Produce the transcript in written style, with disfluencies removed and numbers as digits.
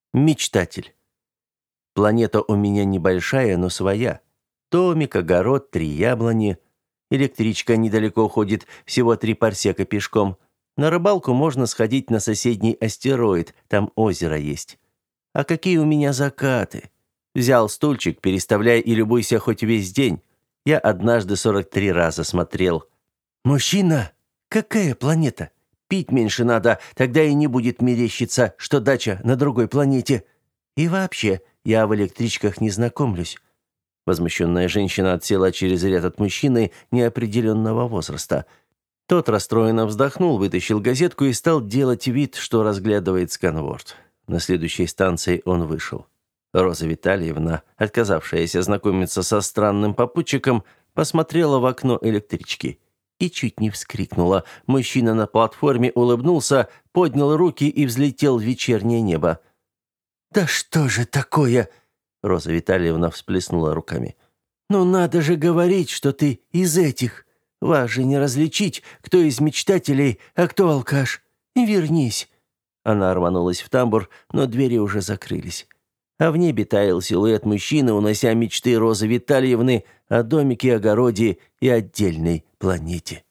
Мечтатель. Планета у меня небольшая, но своя. Домик, огород, 3 яблони. Электричка недалеко ходит, всего 3 парсека пешком. На рыбалку можно сходить на соседний астероид, там озеро есть. А какие у меня закаты! Взял стульчик, переставляй и любуйся хоть весь день. Я однажды 43 раза смотрел. «Мужчина, какая планета? Пить меньше надо, тогда и не будет мерещиться, что дача на другой планете. И вообще, я в электричках не знакомлюсь». Возмущенная женщина отсела через ряд от мужчины неопределенного возраста. Тот расстроенно вздохнул, вытащил газетку и стал делать вид, что разглядывает сканворд. На следующей станции он вышел. Роза Витальевна, отказавшаяся знакомиться со странным попутчиком, посмотрела в окно электрички и чуть не вскрикнула. Мужчина на платформе улыбнулся, поднял руки и взлетел в вечернее небо. «Да что же такое?» Роза Витальевна всплеснула руками. «Ну надо же говорить, что ты из этих. Вас же не различить, кто из мечтателей, а кто алкаш. Вернись». Она рванулась в тамбур, но двери уже закрылись. А в небе таял силуэт мужчины, унося мечты Розы Витальевны о домике, огороде и отдельной планете.